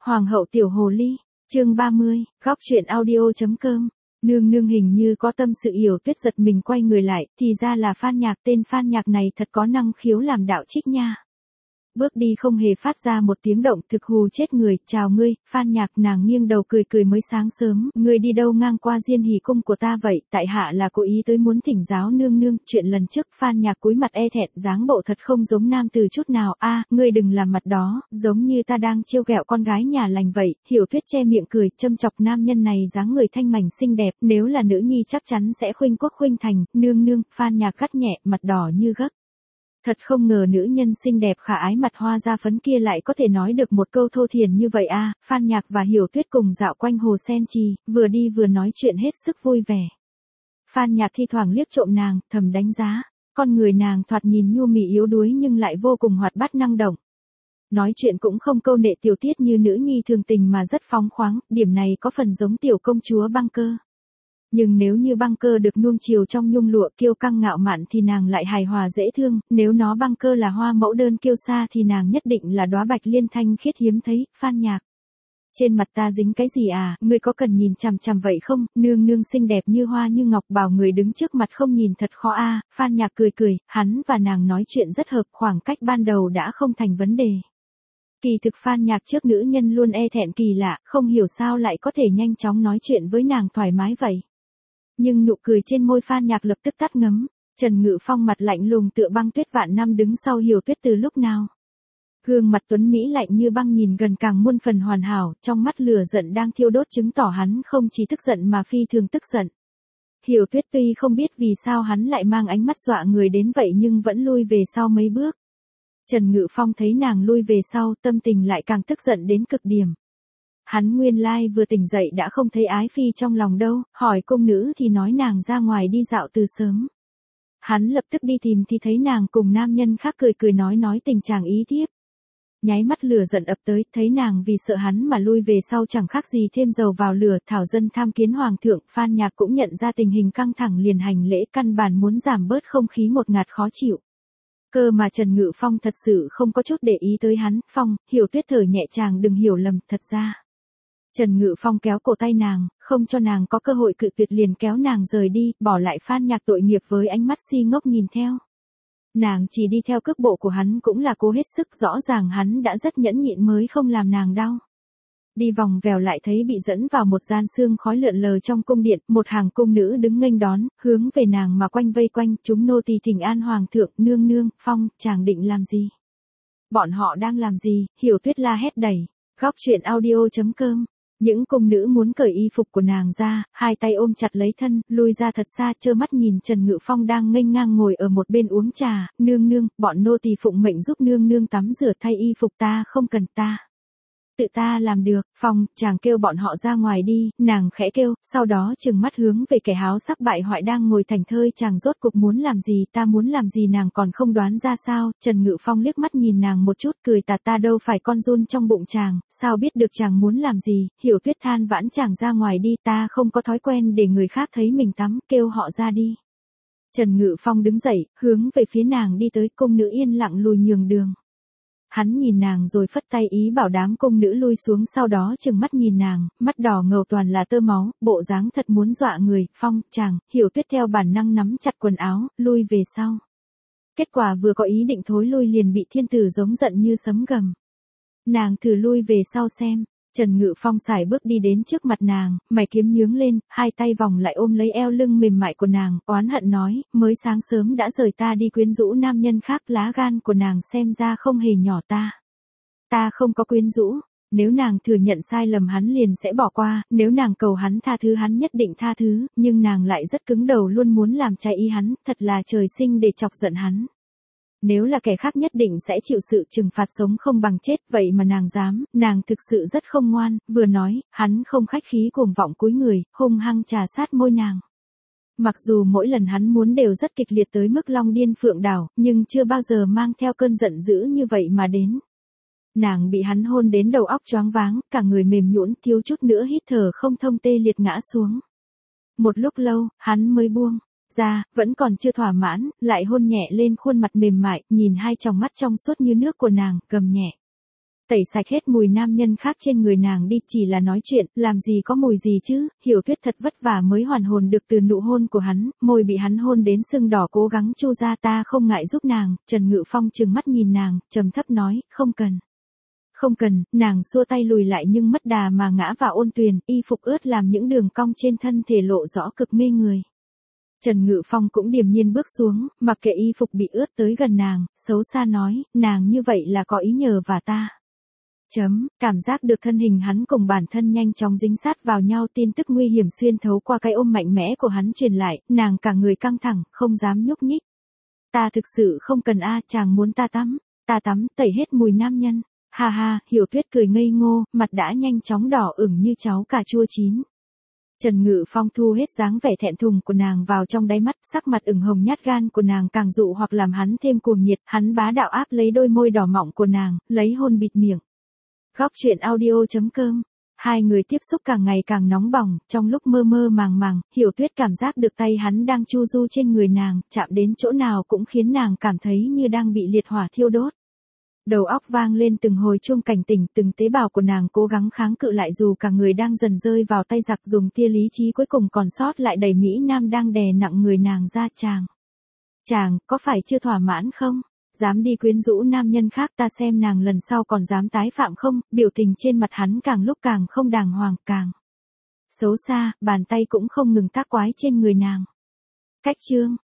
Hoàng hậu tiểu hồ ly, chương 30, góc truyện audio.com. Nương nương hình như có tâm sự. Hiểu Tuyết giật mình quay người lại, thì ra là Phan Nhạc. Tên Phan Nhạc này thật có năng khiếu làm đạo trích nha. Bước đi không hề phát ra một tiếng động, thực hù chết người. Chào ngươi, Phan Nhạc. Nàng nghiêng đầu cười cười, mới sáng sớm, ngươi đi đâu ngang qua Diên Hỷ cung của ta vậy? Tại hạ là cố ý tới muốn thỉnh giáo nương nương chuyện lần trước. Phan Nhạc cúi mặt e thẹn, dáng bộ thật không giống nam từ chút nào. A, ngươi đừng làm mặt đó, giống như ta đang trêu ghẹo con gái nhà lành vậy. Hiểu Tuyết che miệng cười, châm chọc nam nhân này dáng người thanh mảnh xinh đẹp, nếu là nữ nhi chắc chắn sẽ khuynh quốc khuynh thành. Nương nương, Phan Nhạc gắt nhẹ, mặt đỏ như gấc. Thật không ngờ nữ nhân xinh đẹp khả ái mặt hoa da phấn kia lại có thể nói được một câu thô thiển như vậy a. Phan Nhạc và Hiểu Tuyết cùng dạo quanh hồ sen trì, vừa đi vừa nói chuyện hết sức vui vẻ. Phan Nhạc thi thoảng liếc trộm nàng, thầm đánh giá, con người nàng thoạt nhìn nhu mì yếu đuối nhưng lại vô cùng hoạt bát năng động. Nói chuyện cũng không câu nệ tiểu tiết như nữ nhi thường tình mà rất phóng khoáng, điểm này có phần giống tiểu công chúa Băng Cơ. Nhưng nếu như Băng Cơ được nuông chiều trong nhung lụa kiêu căng ngạo mạn thì nàng lại hài hòa dễ thương, nếu nó Băng Cơ là hoa mẫu đơn kiêu sa thì nàng nhất định là đóa bạch liên thanh khiết hiếm thấy. Phan Nhạc, trên mặt ta dính cái gì à, ngươi có cần nhìn chằm chằm vậy không? Nương nương xinh đẹp như hoa như ngọc, bảo người đứng trước mặt không nhìn thật khó a. Phan Nhạc cười cười, hắn và nàng nói chuyện rất hợp, khoảng cách ban đầu đã không thành vấn đề. Kỳ thực Phan Nhạc trước nữ nhân luôn e thẹn kỳ lạ, không hiểu sao lại có thể nhanh chóng nói chuyện với nàng thoải mái vậy. Nhưng nụ cười trên môi Phan Nhạc lập tức tắt ngấm. Trần Ngự Phong mặt lạnh lùng tựa băng tuyết vạn năm đứng sau Hiểu Tuyết từ lúc nào. Gương mặt tuấn mỹ lạnh như băng nhìn gần càng muôn phần hoàn hảo, trong mắt lửa giận đang thiêu đốt chứng tỏ hắn không chỉ tức giận mà phi thường tức giận. Hiểu Tuyết tuy không biết vì sao hắn lại mang ánh mắt dọa người đến vậy nhưng vẫn lui về sau mấy bước. Trần Ngự Phong thấy nàng lui về sau, tâm tình lại càng tức giận đến cực điểm. Hắn nguyên lai vừa tỉnh dậy đã không thấy ái phi trong lòng đâu, hỏi cung nữ thì nói nàng ra ngoài đi dạo từ sớm. Hắn lập tức đi tìm thì thấy nàng cùng nam nhân khác cười cười nói tình chàng ý thiếp. Nháy mắt lửa giận ập tới, thấy nàng vì sợ hắn mà lui về sau chẳng khác gì thêm dầu vào lửa. Thảo dân tham kiến hoàng thượng. Phan Nhạc cũng nhận ra tình hình căng thẳng liền hành lễ, căn bản muốn giảm bớt không khí ngột ngạt khó chịu. Cơ mà Trần Ngự Phong thật sự không có chút để ý tới hắn. Phong, Hiểu Tuyết thở nhẹ, chàng đừng hiểu lầm, thật ra. Trần Ngự Phong kéo cổ tay nàng, không cho nàng có cơ hội cự tuyệt liền kéo nàng rời đi, bỏ lại Phan Nhạc tội nghiệp với ánh mắt si ngốc nhìn theo. Nàng chỉ đi theo cước bộ của hắn cũng là cố hết sức, rõ ràng hắn đã rất nhẫn nhịn mới không làm nàng đau. Đi vòng vèo lại thấy bị dẫn vào một gian sương khói lượn lờ trong cung điện, một hàng cung nữ đứng nghênh đón, hướng về nàng mà quanh vây quanh. Chúng nô tỳ thỉnh an hoàng thượng. Nương nương, Phong, chàng định làm gì? Bọn họ đang làm gì? Hiểu Tuyết la hét đẩy. Góc truyện audio.com. Những cung nữ muốn cởi y phục của nàng ra, hai tay ôm chặt lấy thân, lui ra thật xa, trơ mắt nhìn Trần Ngự Phong đang nghênh ngang ngồi ở một bên uống trà. Nương nương, bọn nô tỳ phụng mệnh giúp nương nương tắm rửa thay y phục, ta không cần, ta tự ta làm được. Phong, chàng kêu bọn họ ra ngoài đi. Nàng khẽ kêu, sau đó trừng mắt hướng về kẻ háo sắc bại hoại đang ngồi thảnh thơi. Chàng rốt cuộc muốn làm gì, ta muốn làm gì nàng còn không đoán ra sao? Trần Ngự Phong liếc mắt nhìn nàng một chút, cười tà, ta đâu phải con giun trong bụng chàng, sao biết được chàng muốn làm gì? Hiểu Tuyết than vãn, chàng ra ngoài đi, ta không có thói quen để người khác thấy mình tắm, kêu họ ra đi. Trần Ngự Phong đứng dậy, hướng về phía nàng đi tới, cung nữ yên lặng lùi nhường đường. Hắn nhìn nàng rồi phất tay ý bảo đám cung nữ lui xuống, sau đó trừng mắt nhìn nàng, mắt đỏ ngầu toàn là tơ máu, bộ dáng thật muốn dọa người. Phong, chàng. Hiểu Tuyết theo bản năng nắm chặt quần áo, lui về sau. Kết quả vừa có ý định thối lui liền bị thiên tử giống giận như sấm gầm. Nàng thử lui về sau xem. Trần Ngự Phong sải bước đi đến trước mặt nàng, mày kiếm nhướng lên, hai tay vòng lại ôm lấy eo lưng mềm mại của nàng, oán hận nói, mới sáng sớm đã rời ta đi quyến rũ nam nhân khác. Lá gan của nàng xem ra không hề nhỏ. Ta không có quyến rũ. Nếu nàng thừa nhận sai lầm hắn liền sẽ bỏ qua, nếu nàng cầu hắn tha thứ hắn nhất định tha thứ, nhưng nàng lại rất cứng đầu, luôn muốn làm trái ý hắn, thật là trời sinh để chọc giận hắn. Nếu là kẻ khác nhất định sẽ chịu sự trừng phạt sống không bằng chết, vậy mà nàng dám, nàng thực sự rất không ngoan. Vừa nói, hắn không khách khí cuồng vọng cúi người, hung hăng trà sát môi nàng. Mặc dù mỗi lần hắn muốn đều rất kịch liệt tới mức long điên phượng đảo, nhưng chưa bao giờ mang theo cơn giận dữ như vậy mà đến. Nàng bị hắn hôn đến đầu óc choáng váng, cả người mềm nhũn, thiếu chút nữa hít thở không thông tê liệt ngã xuống. Một lúc lâu, hắn mới buông ra, vẫn còn chưa thỏa mãn, lại hôn nhẹ lên khuôn mặt mềm mại, nhìn hai tròng mắt trong suốt như nước của nàng, gầm nhẹ. Tẩy sạch hết mùi nam nhân khác trên người nàng đi, chỉ là nói chuyện, làm gì có mùi gì chứ, Hiểu Tuyết thật vất vả mới hoàn hồn được từ nụ hôn của hắn, môi bị hắn hôn đến sưng đỏ cố gắng chu ra. Ta không ngại giúp nàng. Trần Ngự Phong trừng mắt nhìn nàng, trầm thấp nói, không cần. Không cần. Nàng xua tay lùi lại nhưng mất đà mà ngã vào ôn tuyền, y phục ướt làm những đường cong trên thân thể lộ rõ cực mê người. Trần Ngự Phong cũng điềm nhiên bước xuống, mặc kệ y phục bị ướt tới gần nàng, xấu xa nói, nàng như vậy là có ý nhờ và ta. Cảm giác được thân hình hắn cùng bản thân nhanh chóng dính sát vào nhau, tin tức nguy hiểm xuyên thấu qua cái ôm mạnh mẽ của hắn truyền lại, nàng cả người căng thẳng, không dám nhúc nhích. Ta thực sự không cần chàng muốn ta tắm, tẩy hết mùi nam nhân. Ha ha, Hiểu Tuyết cười ngây ngô, mặt đã nhanh chóng đỏ ửng như cháu cà chua chín. Trần Ngự Phong thu hết dáng vẻ thẹn thùng của nàng vào trong đáy mắt, sắc mặt ửng hồng nhát gan của nàng càng dụ hoặc làm hắn thêm cuồng nhiệt, hắn bá đạo áp lấy đôi môi đỏ mọng của nàng, lấy hôn bịt miệng. Góc truyện audio.com. Hai người tiếp xúc càng ngày càng nóng bỏng, trong lúc mơ mơ màng màng, Hiểu Tuyết cảm giác được tay hắn đang chu du trên người nàng, chạm đến chỗ nào cũng khiến nàng cảm thấy như đang bị liệt hỏa thiêu đốt. Đầu óc vang lên từng hồi chuông cảnh tỉnh, từng tế bào của nàng cố gắng kháng cự lại dù cả người đang dần rơi vào tay giặc, dùng tia lý trí cuối cùng còn sót lại đầy Mỹ Nam đang đè nặng người nàng ra. Chàng, có phải chưa thỏa mãn không? Dám đi quyến rũ nam nhân khác, ta xem nàng lần sau còn dám tái phạm không? Biểu tình trên mặt hắn càng lúc càng không đàng hoàng, càng xấu xa, bàn tay cũng không ngừng tác quái trên người nàng. Cách chương